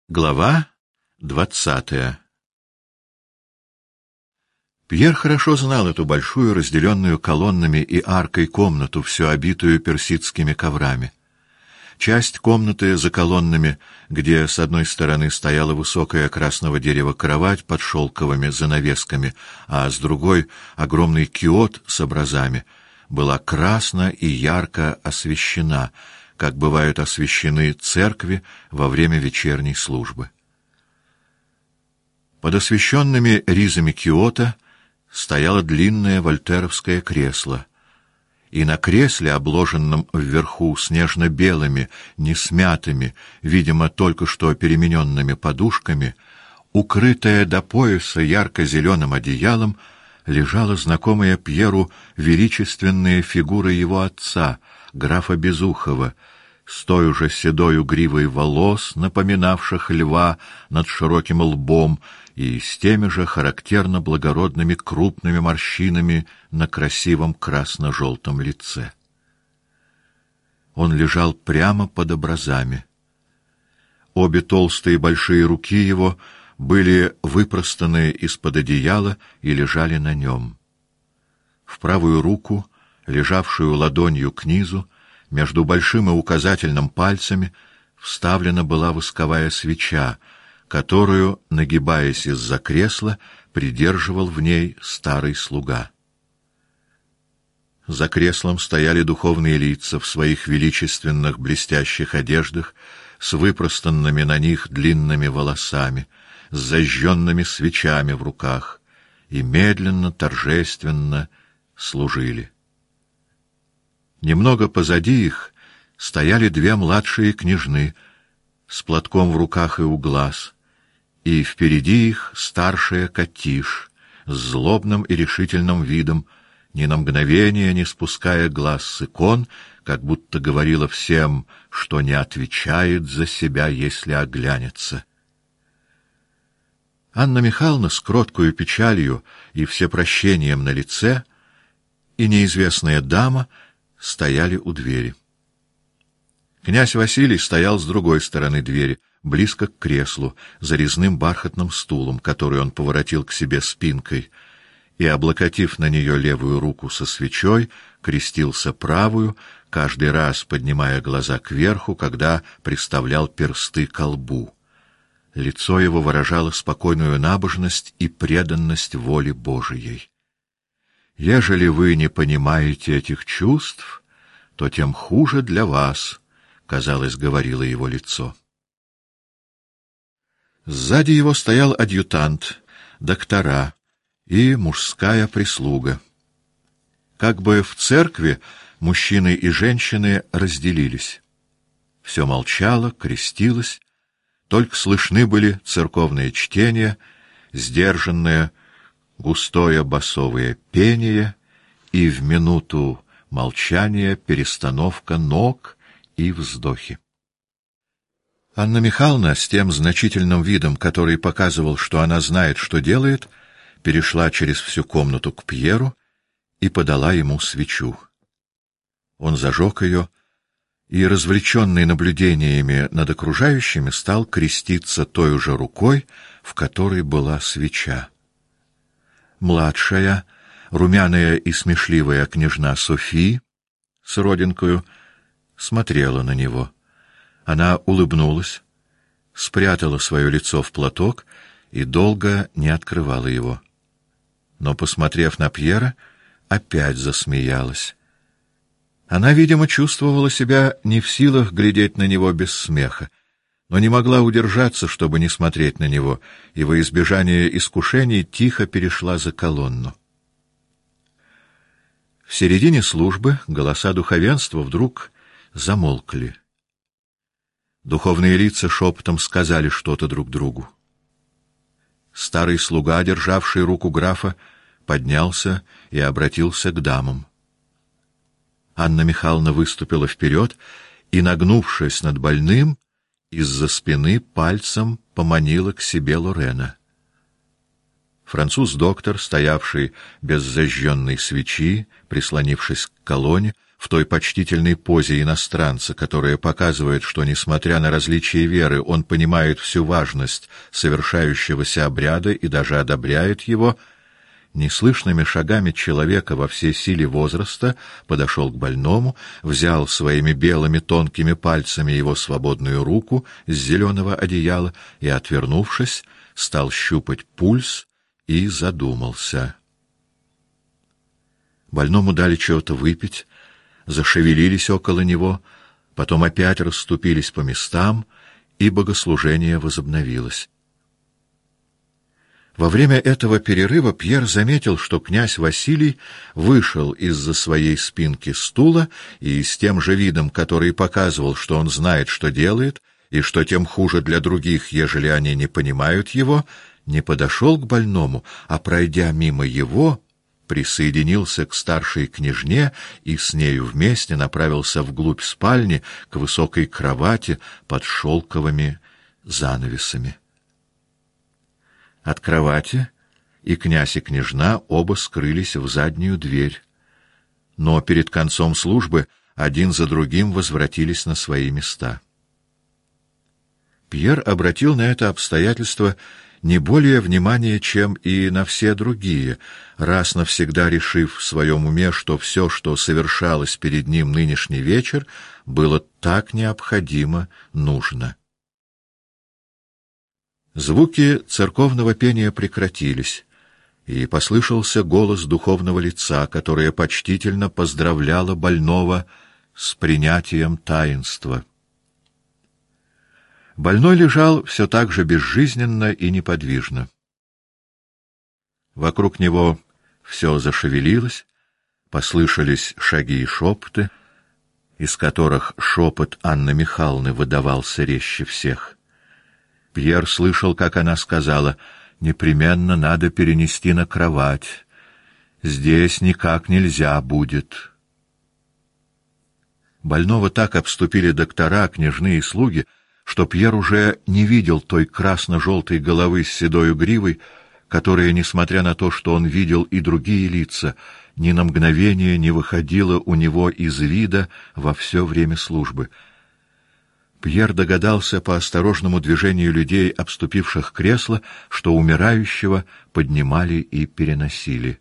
Глава 20. Пьер хорошо знал эту большую, разделенную колоннами и аркой комнату, всю обитую персидскими коврами. Часть комнаты за колоннами, где с одной стороны стояла высокая красного дерева кровать под шелковыми занавесками, а с другой — огромный киот с образами, была красно и ярко освещена, как бывают освещены церкви во время вечерней службы. Под освещенными ризами киота стояло длинное вольтеровское кресло, и на кресле, обложенном вверху снежно-белыми, несмятыми, видимо, только что перемененными подушками, укрытая до пояса ярко-зеленым одеялом, лежала знакомая Пьеру величественная фигура его отца, графа Безухова, с той же седою гривой волос, напоминавших льва над широким лбом, и с теми же характерно благородными крупными морщинами на красивом красно-желтом лице. Он лежал прямо под образами. Обе толстые большие руки его были выпростаны из-под одеяла и лежали на нем. В правую руку, лежавшую ладонью к низу, между большим и указательным пальцами вставлена была восковая свеча, которую, нагибаясь из-за кресла, придерживал в ней старый слуга. За креслом стояли духовные лица в своих величественных блестящих одеждах, с выпростанными на них длинными волосами, с зажженными свечами в руках, и медленно, торжественно служили. Немного позади их стояли две младшие княжны с платком в руках и у глаз, и впереди их старшая Катиш с злобным и решительным видом, ни на мгновение не спуская глаз с икон, как будто говорила всем, что не отвечает за себя, если оглянется. Анна Михайловна с кроткою печалью и всепрощением на лице и неизвестная дама стояли у двери. Князь Василий стоял с другой стороны двери, близко к креслу, за резным бархатным стулом, который он поворотил к себе спинкой, и, облокотив на нее левую руку со свечой, крестился правую, каждый раз поднимая глаза кверху, когда приставлял персты ко лбу. Лицо его выражало спокойную набожность и преданность воле Божией. «Ежели вы не понимаете этих чувств, то тем хуже для вас», — казалось, говорило его лицо. Сзади его стоял адъютант, доктора и мужская прислуга. Как бы в церкви мужчины и женщины разделились. Все молчало, крестилось, только слышны были церковные чтения, сдержанное, густое басовое пение и в минуту молчания перестановка ног и вздохи. Анна Михайловна с тем значительным видом, который показывал, что она знает, что делает, перешла через всю комнату к Пьеру и подала ему свечу. Он зажег ее и, развлеченный наблюдениями над окружающими, стал креститься той же рукой, в которой была свеча. Младшая, румяная и смешливая княжна Софи с родинкою смотрела на него. Она улыбнулась, спрятала свое лицо в платок и долго не открывала его. Но, посмотрев на Пьера, опять засмеялась. Она, видимо, чувствовала себя не в силах глядеть на него без смеха, но не могла удержаться, чтобы не смотреть на него, и во избежание искушений тихо перешла за колонну. В середине службы голоса духовенства вдруг замолкли. Духовные лица шепотом сказали что-то друг другу. Старый слуга, державший руку графа, поднялся и обратился к дамам. Анна Михайловна выступила вперед и, нагнувшись над больным, из-за спины пальцем поманила к себе Лорена. Француз-доктор, стоявший без зажженной свечи, прислонившись к колонне, в той почтительной позе иностранца, которая показывает, что, несмотря на различия веры, он понимает всю важность совершающегося обряда и даже одобряет его, неслышными шагами человека во всей силе возраста подошел к больному, взял своими белыми тонкими пальцами его свободную руку с зеленого одеяла и, отвернувшись, стал щупать пульс и задумался. Больному дали чего-то выпить, зашевелились около него, потом опять расступились по местам, и богослужение возобновилось. Во время этого перерыва Пьер заметил, что князь Василий вышел из-за своей спинки стула и с тем же видом, который показывал, что он знает, что делает, и что тем хуже для других, ежели они не понимают его, не подошел к больному, а, пройдя мимо его, присоединился к старшей княжне и с нею вместе направился вглубь спальни к высокой кровати под шелковыми занавесами. От кровати и князь, и княжна оба скрылись в заднюю дверь, но перед концом службы один за другим возвратились на свои места. Пьер обратил на это обстоятельство не более внимания, чем и на все другие, раз навсегда решив в своем уме, что все, что совершалось перед ним нынешний вечер, было так необходимо нужно. Звуки церковного пения прекратились, и послышался голос духовного лица, которое почтительно поздравляло больного с принятием таинства. Больной лежал все так же безжизненно и неподвижно. Вокруг него все зашевелилось, послышались шаги и шепоты, из которых шепот Анны Михайловны выдавался резче всех. Пьер слышал, как она сказала: «Непременно надо перенести на кровать. Здесь никак нельзя будет». Больного так обступили доктора, княжны и слуги, что Пьер уже не видел той красно-желтой головы с седою гривой, которая, несмотря на то, что он видел и другие лица, ни на мгновение не выходила у него из вида во все время службы. Пьер догадался по осторожному движению людей, обступивших кресло, что умирающего поднимали и переносили.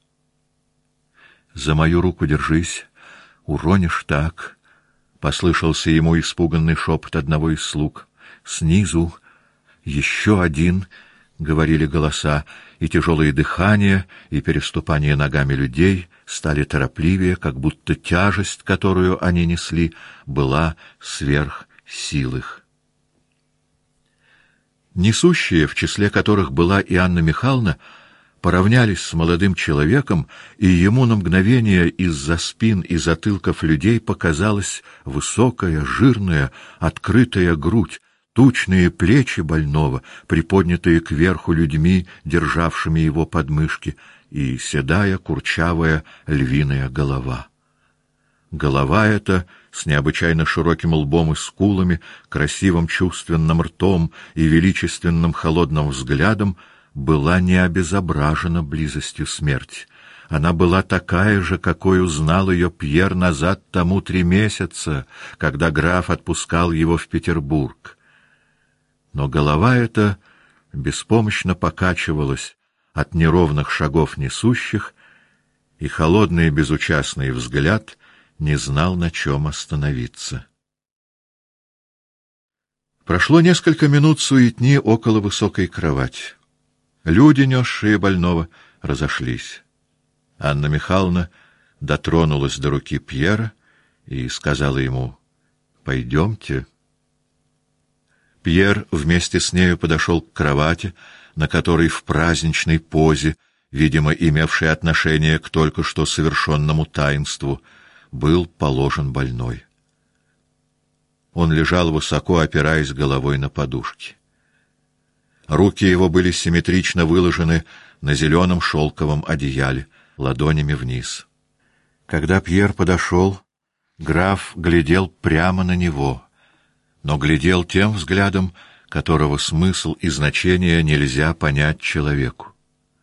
«За мою руку держись, уронишь так», — послышался ему испуганный шепот одного из слуг. «Снизу еще один», — говорили голоса, и тяжелое дыхание и переступание ногами людей стали торопливее, как будто тяжесть, которую они несли, была сверх сил их. Несущие, в числе которых была и Анна Михайловна, поравнялись с молодым человеком, и ему на мгновение из-за спин и затылков людей показалась высокая, жирная, открытая грудь, тучные плечи больного, приподнятые кверху людьми, державшими его подмышки, и седая, курчавая львиная голова. Голова эта, с необычайно широким лбом и скулами, красивым чувственным ртом и величественным холодным взглядом, была не обезображена близостью смерти. Она была такая же, какой узнал ее Пьер назад тому 3 месяца, когда граф отпускал его в Петербург. Но голова эта беспомощно покачивалась от неровных шагов несущих, и холодный безучастный взгляд не знал, на чем остановиться. Прошло несколько минут суетни около высокой кровати. Люди, несшие больного, разошлись. Анна Михайловна дотронулась до руки Пьера и сказала ему: «Пойдемте». Пьер вместе с нею подошел к кровати, на которой в праздничной позе, видимо, имевшей отношение к только что совершенному таинству, был положен больной. Он лежал высоко, опираясь головой на подушки. Руки его были симметрично выложены на зеленом шелковом одеяле, ладонями вниз. Когда Пьер подошел, граф глядел прямо на него, но глядел тем взглядом, которого смысл и значение нельзя понять человеку.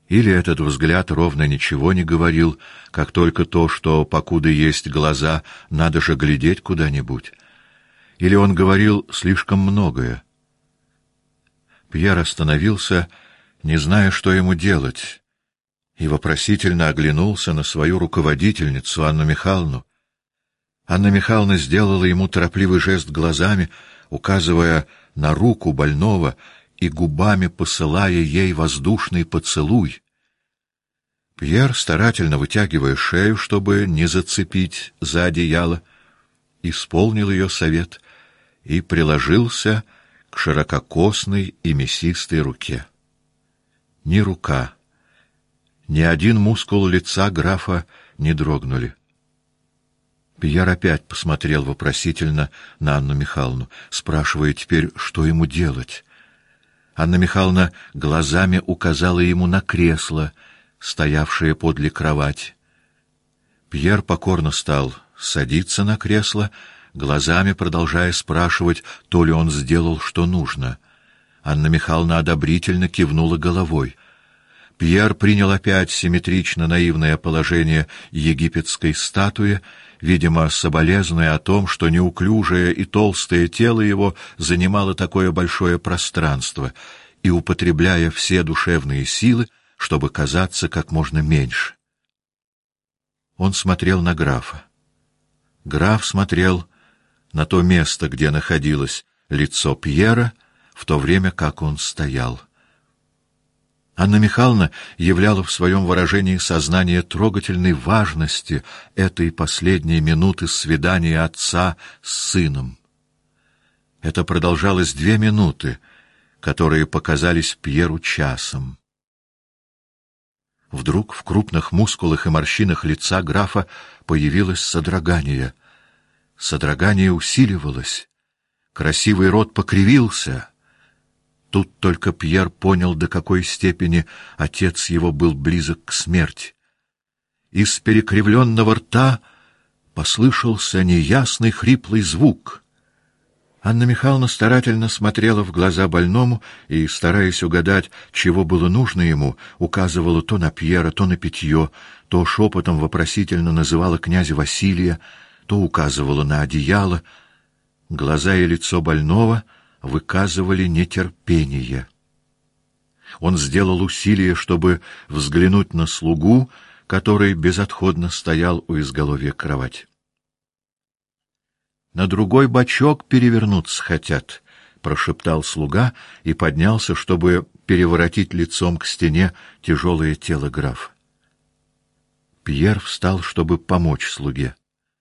Или этот взгляд ровно ничего не говорил, как только то, что, покуда есть глаза, надо же глядеть куда-нибудь. Или он говорил слишком многое. Пьер остановился, не зная, что ему делать, и вопросительно оглянулся на свою руководительницу, Анну Михайловну. Анна Михайловна сделала ему торопливый жест глазами, указывая на руку больного и губами посылая ей воздушный поцелуй. Пьер, старательно вытягивая шею, чтобы не зацепить за одеяло, исполнил ее совет и приложился к ширококосной и мясистой руке. Ни рука, ни один мускул лица графа не дрогнули. Пьер опять посмотрел вопросительно на Анну Михайловну, спрашивая теперь, что ему делать. Анна Михайловна глазами указала ему на кресло, стоявшее подле кровати. Пьер покорно стал садиться на кресло, глазами продолжая спрашивать, то ли он сделал, что нужно. Анна Михайловна одобрительно кивнула головой. Пьер принял опять симметрично наивное положение египетской статуи, видимо, соболезная о том, что неуклюжее и толстое тело его занимало такое большое пространство, и употребляя все душевные силы, чтобы казаться как можно меньше. Он смотрел на графа. Граф смотрел на то место, где находилось лицо Пьера, в то время как он стоял. Анна Михайловна являла в своем выражении сознание трогательной важности этой последней минуты свидания отца с сыном. Это продолжалось 2 минуты, которые показались Пьеру часом. Вдруг в крупных мускулах и морщинах лица графа появилось содрогание. Содрогание усиливалось. Красивый рот покривился. Тут только Пьер понял, до какой степени отец его был близок к смерти. Из перекривленного рта послышался неясный хриплый звук. Анна Михайловна старательно смотрела в глаза больному и, стараясь угадать, чего было нужно ему, указывала то на Пьера, то на питье, то шепотом вопросительно называла князя Василия, то указывала на одеяло. Глаза и лицо больного выказывали нетерпение. Он сделал усилие, чтобы взглянуть на слугу, который безотходно стоял у изголовья кровати. «На другой бочок перевернуться хотят», — прошептал слуга и поднялся, чтобы переворотить лицом к стене тяжелое тело графа. Пьер встал, чтобы помочь слуге.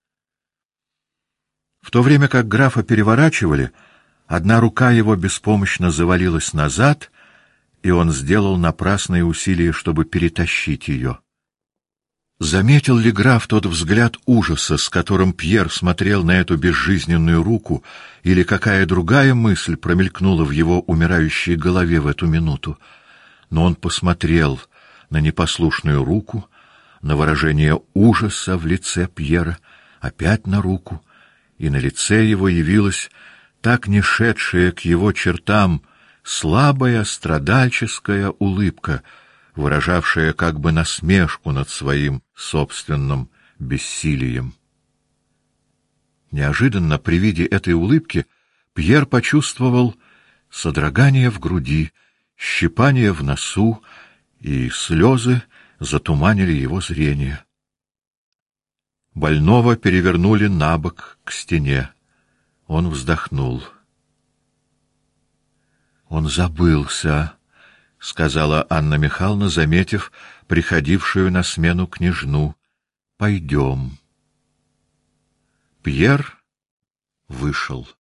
В то время как графа переворачивали, одна рука его беспомощно завалилась назад, и он сделал напрасные усилия, чтобы перетащить ее. Заметил ли граф тот взгляд ужаса, с которым Пьер смотрел на эту безжизненную руку, или какая другая мысль промелькнула в его умирающей голове в эту минуту? Но он посмотрел на непослушную руку, на выражение ужаса в лице Пьера, опять на руку, и на лице его явилась так не шедшая к его чертам слабая страдальческая улыбка, выражавшая как бы насмешку над своим собственным бессилием. Неожиданно при виде этой улыбки Пьер почувствовал содрогание в груди, щипание в носу, и слезы затуманили его зрение. Больного перевернули на бок к стене. Он вздохнул. «Он забылся», — сказала Анна Михайловна, заметив приходившую на смену княжну. «Пойдем». Пьер вышел.